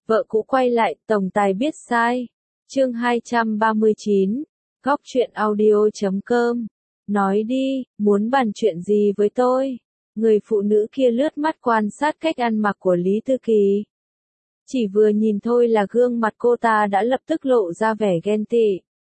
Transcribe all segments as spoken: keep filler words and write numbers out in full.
Vợ cũ quay lại, tổng tài biết sai. Chương hai trăm ba mươi chín, góc truyện audio chấm com. Nói đi, muốn bàn chuyện gì với tôi? Người phụ nữ kia lướt mắt quan sát cách ăn mặc của Lý Tư Kỳ. Chỉ vừa nhìn thôi là gương mặt cô ta đã lập tức lộ ra vẻ ghen tị.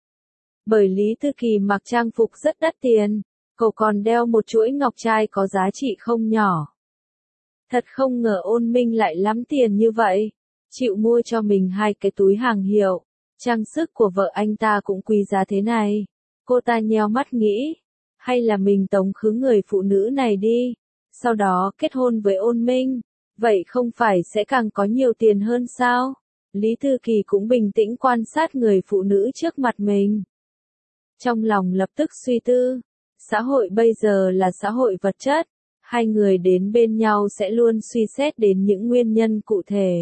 Bởi Lý Tư Kỳ mặc trang phục rất đắt tiền, cậu còn đeo một chuỗi ngọc trai có giá trị không nhỏ. Thật không ngờ Ôn Minh lại lắm tiền như vậy, chịu mua cho mình hai cái túi hàng hiệu, trang sức của vợ anh ta cũng quý giá thế này. Cô ta nheo mắt nghĩ, hay là mình tống khứ người phụ nữ này đi, sau đó kết hôn với Ôn Minh, vậy không phải sẽ càng có nhiều tiền hơn sao? Lý Tư Kỳ cũng bình tĩnh quan sát người phụ nữ trước mặt mình. Trong lòng lập tức suy tư, xã hội bây giờ là xã hội vật chất, hai người đến bên nhau sẽ luôn suy xét đến những nguyên nhân cụ thể.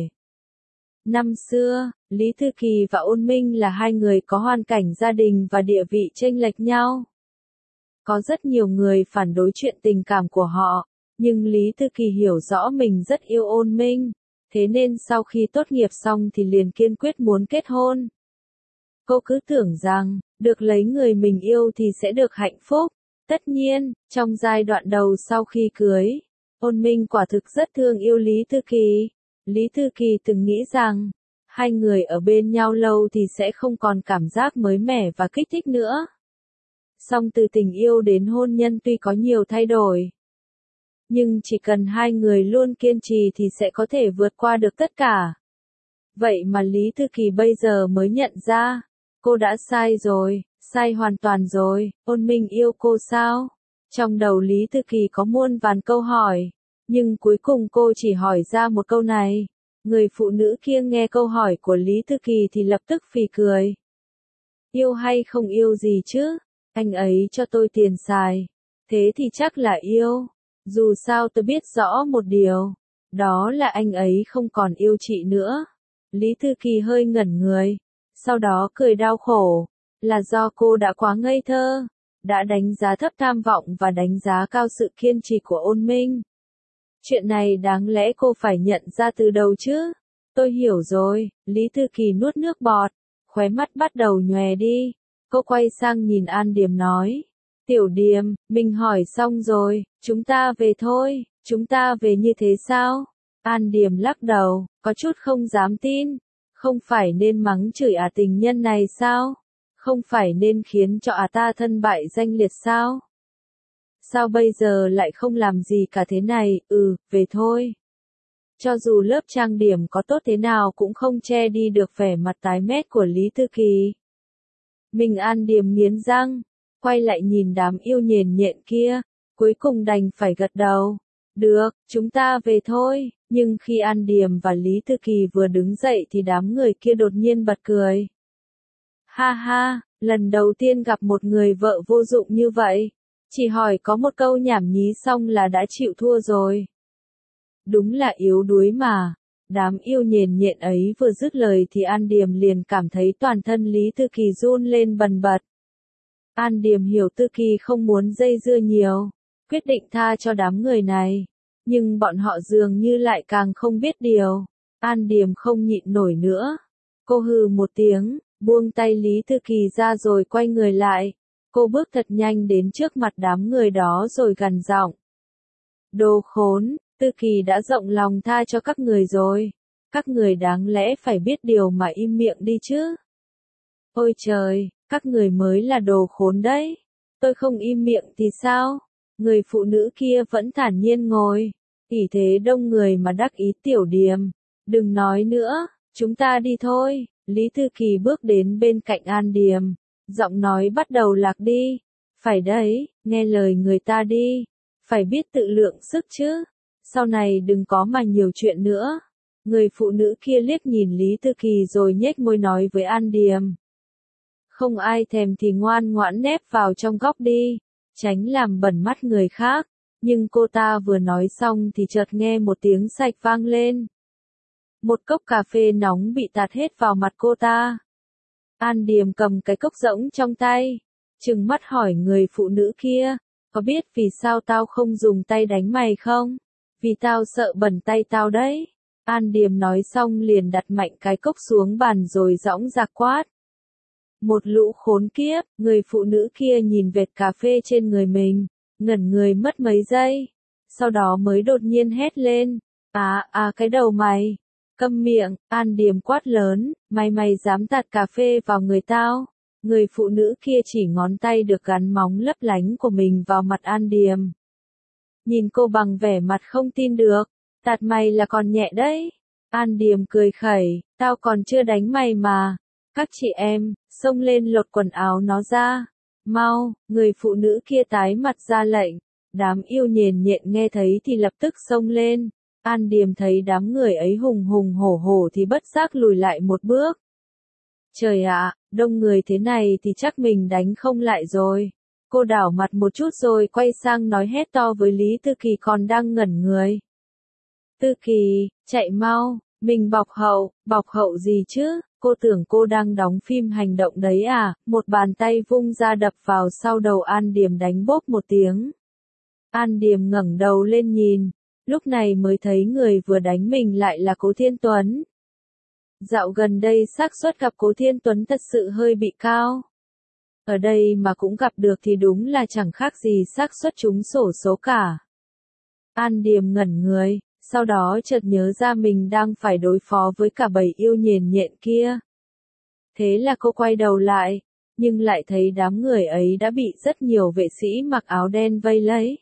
Năm xưa, Lý Tư Kỳ và Ôn Minh là hai người có hoàn cảnh gia đình và địa vị chênh lệch nhau. Có rất nhiều người phản đối chuyện tình cảm của họ, nhưng Lý Tư Kỳ hiểu rõ mình rất yêu Ôn Minh, thế nên sau khi tốt nghiệp xong thì liền kiên quyết muốn kết hôn. Cô cứ tưởng rằng, được lấy người mình yêu thì sẽ được hạnh phúc. Tất nhiên, trong giai đoạn đầu sau khi cưới, Ôn Minh quả thực rất thương yêu Lý Tư Kỳ. Lý Tư Kỳ từng nghĩ rằng, hai người ở bên nhau lâu thì sẽ không còn cảm giác mới mẻ và kích thích nữa. Song từ tình yêu đến hôn nhân tuy có nhiều thay đổi, nhưng chỉ cần hai người luôn kiên trì thì sẽ có thể vượt qua được tất cả. Vậy mà Lý Tư Kỳ bây giờ mới nhận ra, cô đã sai rồi, sai hoàn toàn rồi. Ôn Minh yêu cô sao? Trong đầu Lý Tư Kỳ có muôn vàn câu hỏi, nhưng cuối cùng cô chỉ hỏi ra một câu này. Người phụ nữ kia nghe câu hỏi của Lý Tư Kỳ thì lập tức phì cười. Yêu hay không yêu gì chứ? Anh ấy cho tôi tiền xài, thế thì chắc là yêu. Dù sao tôi biết rõ một điều, đó là anh ấy không còn yêu chị nữa. Lý Tư Kỳ hơi ngẩn người, sau đó cười đau khổ, là do cô đã quá ngây thơ, đã đánh giá thấp tham vọng và đánh giá cao sự kiên trì của Ôn Minh. Chuyện này đáng lẽ cô phải nhận ra từ đầu chứ. Tôi hiểu rồi. Lý Tư Kỳ nuốt nước bọt, khóe mắt bắt đầu nhòe đi. Cô quay sang nhìn An Điềm nói, Tiểu Điềm, mình hỏi xong rồi, chúng ta về thôi. Chúng ta về như thế sao? An Điềm lắc đầu, có chút không dám tin. Không phải nên mắng chửi à tình nhân này sao? Không phải nên khiến cho à ta thân bại danh liệt sao? Sao bây giờ lại không làm gì cả thế này? Ừ, về thôi. Cho dù lớp trang điểm có tốt thế nào cũng không che đi được vẻ mặt tái mét của Lý Tư Kỳ. Mình An Điềm nghiến răng, quay lại nhìn đám yêu nhền nhện kia, cuối cùng đành phải gật đầu. Được, chúng ta về thôi. Nhưng khi An Điềm và Lý Tư Kỳ vừa đứng dậy thì đám người kia đột nhiên bật cười. Ha ha, lần đầu tiên gặp một người vợ vô dụng như vậy. Chỉ hỏi có một câu nhảm nhí xong là đã chịu thua rồi. Đúng là yếu đuối mà. Đám yêu nhền nhện ấy vừa dứt lời thì An Điềm liền cảm thấy toàn thân Lý Tư Kỳ run lên bần bật. An Điềm hiểu Tư Kỳ không muốn dây dưa nhiều, quyết định tha cho đám người này. Nhưng bọn họ dường như lại càng không biết điều. An Điềm không nhịn nổi nữa. Cô hừ một tiếng, buông tay Lý Tư Kỳ ra rồi quay người lại. Cô bước thật nhanh đến trước mặt đám người đó rồi gằn giọng. Đồ khốn, Tư Kỳ đã rộng lòng tha cho các người rồi. Các người đáng lẽ phải biết điều mà im miệng đi chứ. Ôi trời, các người mới là đồ khốn đấy. Tôi không im miệng thì sao? Người phụ nữ kia vẫn thản nhiên ngồi. Ỷ thế đông người mà đắc ý. Tiểu Điềm, đừng nói nữa, chúng ta đi thôi. Lý Tư Kỳ bước đến bên cạnh An Điềm. Giọng nói bắt đầu lạc đi. Phải đấy, nghe lời người ta đi. Phải biết tự lượng sức chứ. Sau này đừng có mà nhiều chuyện nữa. Người phụ nữ kia liếc nhìn Lý Tư Kỳ rồi nhếch môi nói với An Điềm. Không ai thèm thì ngoan ngoãn nép vào trong góc đi. Tránh làm bẩn mắt người khác. Nhưng cô ta vừa nói xong thì chợt nghe một tiếng sạch vang lên. Một cốc cà phê nóng bị tạt hết vào mặt cô ta. An Điềm cầm cái cốc rỗng trong tay, trừng mắt hỏi người phụ nữ kia, có biết vì sao tao không dùng tay đánh mày không? Vì tao sợ bẩn tay tao đấy. An Điềm nói xong liền đặt mạnh cái cốc xuống bàn rồi dõng dạc quát. Một lũ khốn kiếp, người phụ nữ kia nhìn vệt cà phê trên người mình, ngẩn người mất mấy giây, sau đó mới đột nhiên hét lên. À, à cái đầu mày, câm miệng, An Điềm quát lớn, mày mày dám tạt cà phê vào người tao. Người phụ nữ kia chỉ ngón tay được gắn móng lấp lánh của mình vào mặt An Điềm. Nhìn cô bằng vẻ mặt không tin được, tạt mày là còn nhẹ đấy. An Điềm cười khẩy, tao còn chưa đánh mày mà. Các chị em, xông lên lột quần áo nó ra. Mau, người phụ nữ kia tái mặt ra lệnh. Đám yêu nhền nhện nghe thấy thì lập tức xông lên. An Điềm thấy đám người ấy hùng hùng hổ hổ thì bất giác lùi lại một bước. Trời ạ, đông người thế này thì chắc mình đánh không lại rồi. Cô đảo mặt một chút rồi quay sang nói hét to với Lý Tư Kỳ còn đang ngẩn người. Tư Kỳ, chạy mau, mình bọc hậu, bọc hậu gì chứ, cô tưởng cô đang đóng phim hành động đấy à, một bàn tay vung ra đập vào sau đầu An Điềm đánh bốp một tiếng. An Điềm ngẩng đầu lên nhìn, lúc này mới thấy người vừa đánh mình lại là Cố Thiên Tuấn. Dạo gần đây xác suất gặp Cố Thiên Tuấn thật sự hơi bị cao. Ở đây mà cũng gặp được thì đúng là chẳng khác gì xác suất trúng xổ số cả. An Điềm ngẩn người, sau đó chợt nhớ ra mình đang phải đối phó với cả bầy yêu nhền nhện kia. Thế là cô quay đầu lại, nhưng lại thấy đám người ấy đã bị rất nhiều vệ sĩ mặc áo đen vây lấy.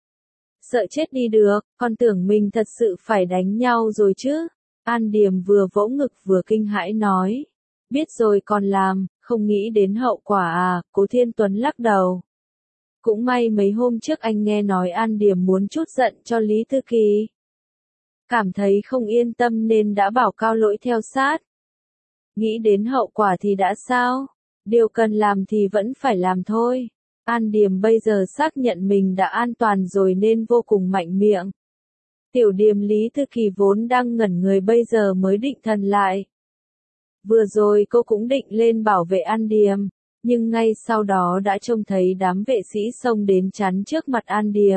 Sợ chết đi được, còn tưởng mình thật sự phải đánh nhau rồi chứ. An Điềm vừa vỗ ngực vừa kinh hãi nói. Biết rồi còn làm, không nghĩ đến hậu quả à, Cố Thiên Tuấn lắc đầu. Cũng may mấy hôm trước anh nghe nói An Điềm muốn trút giận cho Lý Tư Kỳ. Cảm thấy không yên tâm nên đã bảo Cao Lỗi theo sát. Nghĩ đến hậu quả thì đã sao? Điều cần làm thì vẫn phải làm thôi. An Điềm bây giờ xác nhận mình đã an toàn rồi nên vô cùng mạnh miệng. Tiểu Điềm Lý Tư Kỳ vốn đang ngẩn người bây giờ mới định thần lại. Vừa rồi cô cũng định lên bảo vệ An Điềm, nhưng ngay sau đó đã trông thấy đám vệ sĩ xông đến chắn trước mặt An Điềm.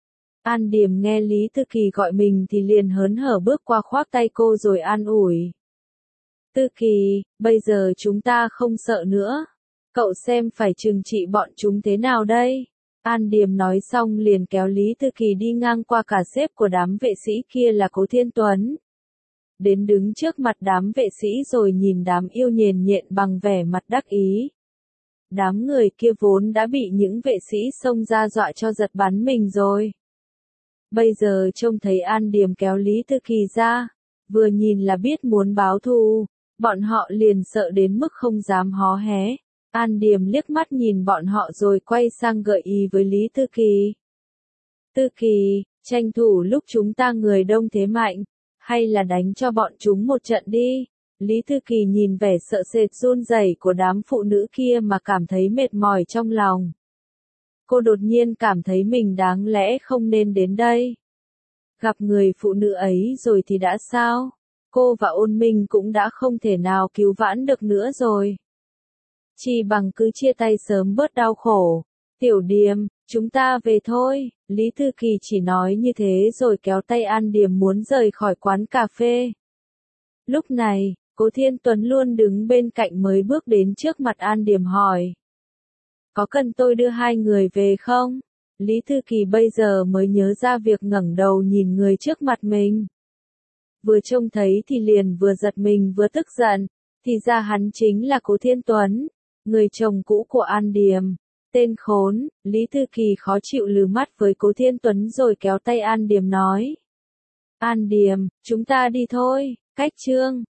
An Điềm nghe Lý Tư Kỳ gọi mình thì liền hớn hở bước qua khoác tay cô rồi an ủi. Tư Kỳ, bây giờ chúng ta không sợ nữa. Cậu xem phải trừng trị bọn chúng thế nào đây? An Điềm nói xong liền kéo Lý Tư Kỳ đi ngang qua cả sếp của đám vệ sĩ kia là Cố Thiên Tuấn. Đến đứng trước mặt đám vệ sĩ rồi nhìn đám yêu nhền nhện bằng vẻ mặt đắc ý. Đám người kia vốn đã bị những vệ sĩ xông ra dọa cho giật bắn mình rồi. Bây giờ trông thấy An Điềm kéo Lý Tư Kỳ ra, vừa nhìn là biết muốn báo thù, bọn họ liền sợ đến mức không dám hó hé. An Điềm liếc mắt nhìn bọn họ rồi quay sang gợi ý với Lý Tư Kỳ. Tư Kỳ, tranh thủ lúc chúng ta người đông thế mạnh, hay là đánh cho bọn chúng một trận đi. Lý Tư Kỳ nhìn vẻ sợ sệt run rẩy của đám phụ nữ kia mà cảm thấy mệt mỏi trong lòng. Cô đột nhiên cảm thấy mình đáng lẽ không nên đến đây. Gặp người phụ nữ ấy rồi thì đã sao? Cô và Ôn Minh cũng đã không thể nào cứu vãn được nữa rồi. Chỉ bằng cứ chia tay sớm bớt đau khổ. Tiểu Điềm, chúng ta về thôi. Lý Tư Kỳ chỉ nói như thế rồi kéo tay An Điềm muốn rời khỏi quán cà phê. Lúc này, Cố Thiên Tuấn luôn đứng bên cạnh mới bước đến trước mặt An Điềm hỏi. Có cần tôi đưa hai người về không? Lý Tư Kỳ bây giờ mới nhớ ra việc ngẩng đầu nhìn người trước mặt mình. Vừa trông thấy thì liền vừa giật mình vừa tức giận, thì ra hắn chính là Cố Thiên Tuấn, người chồng cũ của An Điềm. Tên khốn, Lý Tư Kỳ khó chịu lừ mắt với Cố Thiên Tuấn rồi kéo tay An Điềm nói. An Điềm, chúng ta đi thôi, cách chương.